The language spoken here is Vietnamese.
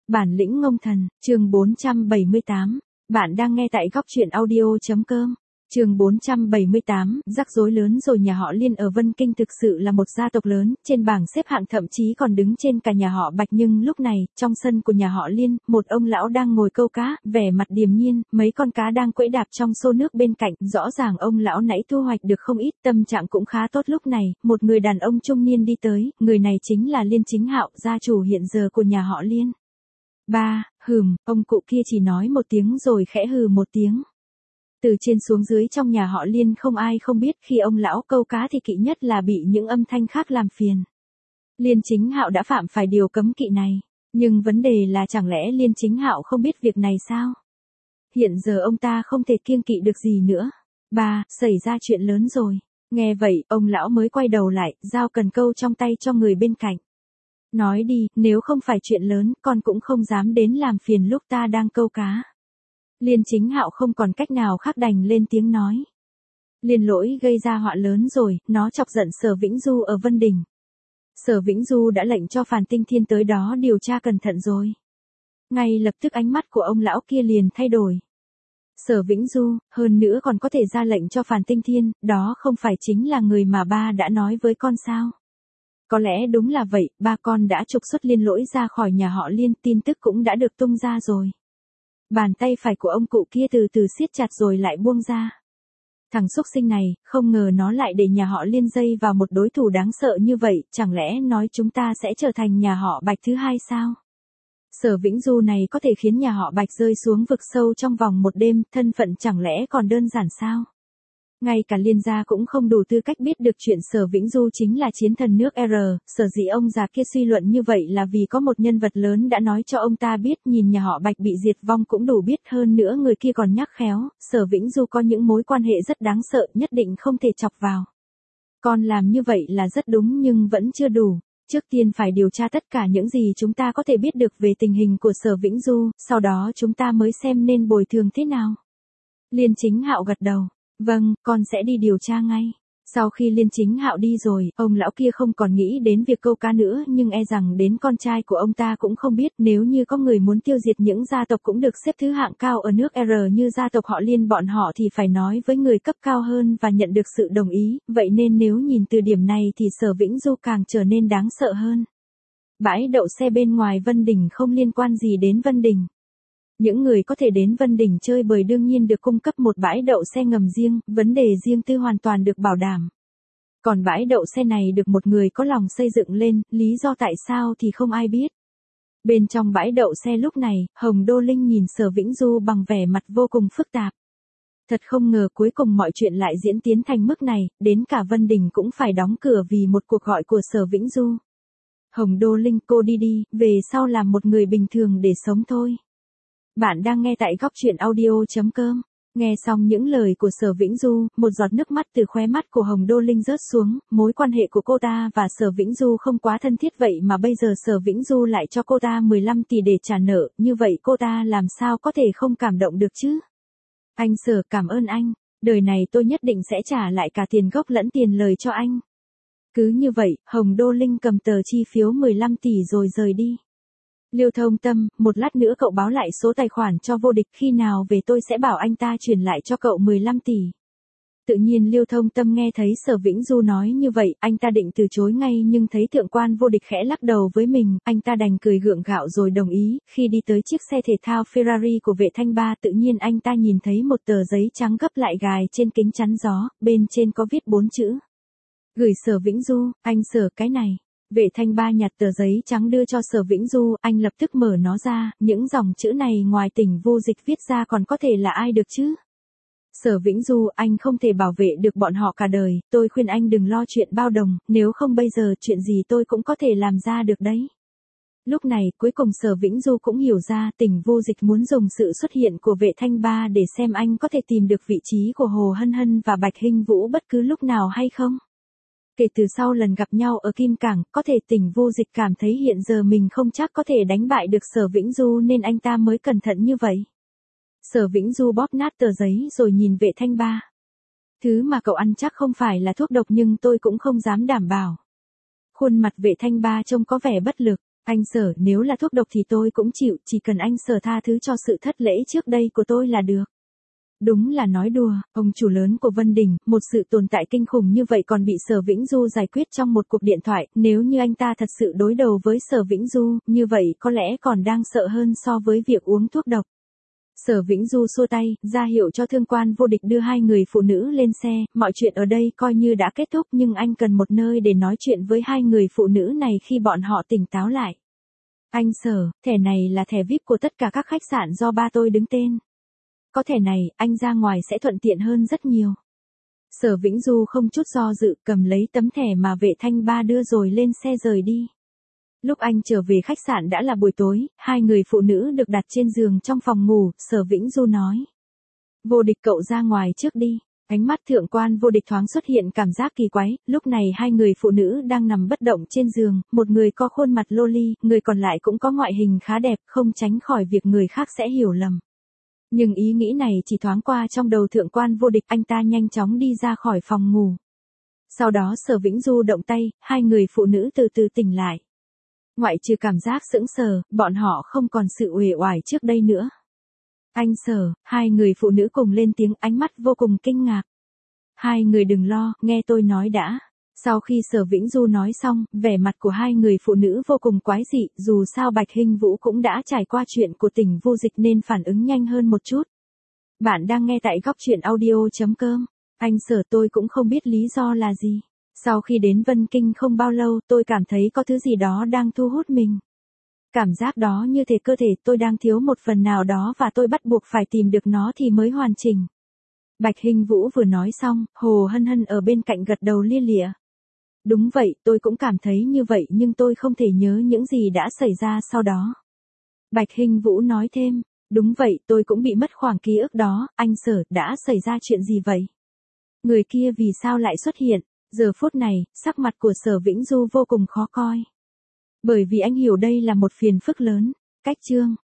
Bản lĩnh ngông thần, chương 478. Bạn đang nghe tại góc truyện audio.com. Chương 478, rắc rối lớn rồi. Nhà họ Liên ở Vân Kinh thực sự là một gia tộc lớn, trên bảng xếp hạng thậm chí còn đứng trên cả nhà họ Bạch, nhưng lúc này, trong sân của nhà họ Liên, một ông lão đang ngồi câu cá, vẻ mặt điềm nhiên, mấy con cá đang quẫy đạp trong xô nước bên cạnh, rõ ràng ông lão nãy thu hoạch được không ít, tâm trạng cũng khá tốt. Lúc này, một người đàn ông trung niên đi tới, người này chính là Liên Chính Hạo, gia chủ hiện giờ của nhà họ Liên. Ông cụ kia chỉ nói một tiếng rồi khẽ hừ một tiếng. Từ trên xuống dưới trong nhà họ Liên không ai không biết khi ông lão câu cá thì kỵ nhất là bị những âm thanh khác làm phiền. Liên Chính Hạo đã phạm phải điều cấm kỵ này, nhưng vấn đề là chẳng lẽ Liên Chính Hạo không biết việc này sao? Hiện giờ ông ta không thể kiêng kỵ được gì nữa. Xảy ra chuyện lớn rồi. Nghe vậy, ông lão mới quay đầu lại, giao cần câu trong tay cho người bên cạnh. Nói đi, nếu không phải chuyện lớn, con cũng không dám đến làm phiền lúc ta đang câu cá. Liên Chính Hạo không còn cách nào khác đành lên tiếng nói. Liên lỗi gây ra họa lớn rồi, nó chọc giận Sở Vĩnh Du ở Vân Đình. Sở Vĩnh Du đã lệnh cho Phàn Tinh Thiên tới đó điều tra cẩn thận rồi. Ngay lập tức ánh mắt của ông lão kia liền thay đổi. Sở Vĩnh Du, hơn nữa còn có thể ra lệnh cho Phàn Tinh Thiên, đó không phải chính là người mà ba đã nói với con sao? Có lẽ đúng là vậy, ba con đã trục xuất Liên lỗi ra khỏi nhà họ Liên, tin tức cũng đã được tung ra rồi. Bàn tay phải của ông cụ kia từ từ siết chặt rồi lại buông ra. Thằng xúc sinh này, không ngờ nó lại để nhà họ Liên dây vào một đối thủ đáng sợ như vậy, chẳng lẽ nói chúng ta sẽ trở thành nhà họ Bạch thứ hai sao? Sở Vĩnh Du này có thể khiến nhà họ Bạch rơi xuống vực sâu trong vòng một đêm, thân phận chẳng lẽ còn đơn giản sao? Ngay cả Liên gia cũng không đủ tư cách biết được chuyện Sở Vĩnh Du chính là chiến thần nước R, sở dĩ ông già kia suy luận như vậy là vì có một nhân vật lớn đã nói cho ông ta biết, nhìn nhà họ Bạch bị diệt vong cũng đủ biết, hơn nữa người kia còn nhắc khéo, Sở Vĩnh Du có những mối quan hệ rất đáng sợ, nhất định không thể chọc vào. Con làm như vậy là rất đúng nhưng vẫn chưa đủ. Trước tiên phải điều tra tất cả những gì chúng ta có thể biết được về tình hình của Sở Vĩnh Du, sau đó chúng ta mới xem nên bồi thường thế nào. Liên Chính Hạo gật đầu. Vâng, con sẽ đi điều tra ngay. Sau khi Liên Chính Hạo đi rồi, ông lão kia không còn nghĩ đến việc câu cá nữa, nhưng e rằng đến con trai của ông ta cũng không biết, nếu như có người muốn tiêu diệt những gia tộc cũng được xếp thứ hạng cao ở nước R như gia tộc họ Liên bọn họ thì phải nói với người cấp cao hơn và nhận được sự đồng ý, vậy nên nếu nhìn từ điểm này thì Sở Vĩnh Du càng trở nên đáng sợ hơn. Bãi đậu xe bên ngoài Vân Đình không liên quan gì đến Vân Đình. Những người có thể đến Vân Đình chơi bời đương nhiên được cung cấp một bãi đậu xe ngầm riêng, vấn đề riêng tư hoàn toàn được bảo đảm. Còn bãi đậu xe này được một người có lòng xây dựng lên, lý do tại sao thì không ai biết. Bên trong bãi đậu xe lúc này, Hồng Đô Linh nhìn Sở Vĩnh Du bằng vẻ mặt vô cùng phức tạp. Thật không ngờ cuối cùng mọi chuyện lại diễn tiến thành mức này, đến cả Vân Đình cũng phải đóng cửa vì một cuộc gọi của Sở Vĩnh Du. Hồng Đô Linh, cô đi, về sau làm một người bình thường để sống thôi. Bạn đang nghe tại góc truyện audio.com. Nghe xong những lời của Sở Vĩnh Du, một giọt nước mắt từ khóe mắt của Hồng Đô Linh rớt xuống, mối quan hệ của cô ta và Sở Vĩnh Du không quá thân thiết vậy mà bây giờ Sở Vĩnh Du lại cho cô ta 15 tỷ để trả nợ, như vậy cô ta làm sao có thể không cảm động được chứ? Anh Sở, cảm ơn anh, đời này tôi nhất định sẽ trả lại cả tiền gốc lẫn tiền lời cho anh. Cứ như vậy, Hồng Đô Linh cầm tờ chi phiếu 15 tỷ rồi rời đi. Liêu Thông Tâm, một lát nữa cậu báo lại số tài khoản cho Vô Địch, khi nào về tôi sẽ bảo anh ta chuyển lại cho cậu 15 tỷ. Tự nhiên Liêu Thông Tâm nghe thấy Sở Vĩnh Du nói như vậy, anh ta định từ chối ngay nhưng thấy thượng quan Vô Địch khẽ lắc đầu với mình, anh ta đành cười gượng gạo rồi đồng ý. Khi đi tới chiếc xe thể thao Ferrari của Vệ Thanh Ba, tự nhiên anh ta nhìn thấy một tờ giấy trắng gấp lại gài trên kính chắn gió, bên trên có viết 4 chữ. Gửi Sở Vĩnh Du, anh Sở cái này. Vệ Thanh Ba nhặt tờ giấy trắng đưa cho Sở Vĩnh Du, anh lập tức mở nó ra, những dòng chữ này ngoài Tỉnh Vô Dịch viết ra còn có thể là ai được chứ? Sở Vĩnh Du, anh không thể bảo vệ được bọn họ cả đời, tôi khuyên anh đừng lo chuyện bao đồng, nếu không bây giờ chuyện gì tôi cũng có thể làm ra được đấy. Lúc này, cuối cùng Sở Vĩnh Du cũng hiểu ra Tỉnh Vô Dịch muốn dùng sự xuất hiện của Vệ Thanh Ba để xem anh có thể tìm được vị trí của Hồ Hân Hân và Bạch Hinh Vũ bất cứ lúc nào hay không. Kể từ sau lần gặp nhau ở Kim Cảng, có thể Tỉnh Vô Dịch cảm thấy hiện giờ mình không chắc có thể đánh bại được Sở Vĩnh Du nên anh ta mới cẩn thận như vậy. Sở Vĩnh Du bóp nát tờ giấy rồi nhìn Vệ Thanh Ba. Thứ mà cậu ăn chắc không phải là thuốc độc nhưng tôi cũng không dám đảm bảo. Khuôn mặt Vệ Thanh Ba trông có vẻ bất lực. Anh Sở, nếu là thuốc độc thì tôi cũng chịu, chỉ cần anh Sở tha thứ cho sự thất lễ trước đây của tôi là được. Đúng là nói đùa, ông chủ lớn của Vân Đình, một sự tồn tại kinh khủng như vậy còn bị Sở Vĩnh Du giải quyết trong một cuộc điện thoại, nếu như anh ta thật sự đối đầu với Sở Vĩnh Du, như vậy có lẽ còn đang sợ hơn so với việc uống thuốc độc. Sở Vĩnh Du xua tay, ra hiệu cho Thương Quan Vô Địch đưa hai người phụ nữ lên xe, mọi chuyện ở đây coi như đã kết thúc nhưng anh cần một nơi để nói chuyện với hai người phụ nữ này khi bọn họ tỉnh táo lại. Anh Sở, thẻ này là thẻ VIP của tất cả các khách sạn do ba tôi đứng tên. Có thẻ này, anh ra ngoài sẽ thuận tiện hơn rất nhiều. Sở Vĩnh Du không chút do dự, cầm lấy tấm thẻ mà Vệ Thanh Ba đưa rồi lên xe rời đi. Lúc anh trở về khách sạn đã là buổi tối, hai người phụ nữ được đặt trên giường trong phòng ngủ, Sở Vĩnh Du nói. Vô Địch cậu ra ngoài trước đi. Ánh mắt Thượng Quan Vô Địch thoáng xuất hiện cảm giác kỳ quái, lúc này hai người phụ nữ đang nằm bất động trên giường, một người có khuôn mặt loli, người còn lại cũng có ngoại hình khá đẹp, không tránh khỏi việc người khác sẽ hiểu lầm. Nhưng ý nghĩ này chỉ thoáng qua trong đầu Thượng Quan Vô Địch, anh ta nhanh chóng đi ra khỏi phòng ngủ. Sau đó Sở Vĩnh Du động tay, hai người phụ nữ từ từ tỉnh lại. Ngoại trừ cảm giác sững sờ, bọn họ không còn sự uể oải trước đây nữa. Anh Sở, hai người phụ nữ cùng lên tiếng, ánh mắt vô cùng kinh ngạc. Hai người đừng lo, nghe tôi nói đã. Sau khi Sở Vĩnh Du nói xong, vẻ mặt của hai người phụ nữ vô cùng quái dị, dù sao Bạch Hinh Vũ cũng đã trải qua chuyện của Tỉnh Vô Dịch nên phản ứng nhanh hơn một chút. Bạn đang nghe tại góc truyện audio.com. Anh Sở, tôi cũng không biết lý do là gì. Sau khi đến Vân Kinh không bao lâu tôi cảm thấy có thứ gì đó đang thu hút mình. Cảm giác đó như thể cơ thể tôi đang thiếu một phần nào đó và tôi bắt buộc phải tìm được nó thì mới hoàn chỉnh. Bạch Hinh Vũ vừa nói xong, Hồ Hân Hân ở bên cạnh gật đầu lia lịa. Đúng vậy, tôi cũng cảm thấy như vậy nhưng tôi không thể nhớ những gì đã xảy ra sau đó. Bạch Hinh Vũ nói thêm, đúng vậy, tôi cũng bị mất khoảng ký ức đó, anh Sở, đã xảy ra chuyện gì vậy? Người kia vì sao lại xuất hiện? Giờ phút này, sắc mặt của Sở Vĩnh Du vô cùng khó coi. Bởi vì anh hiểu đây là một phiền phức lớn. Cách chương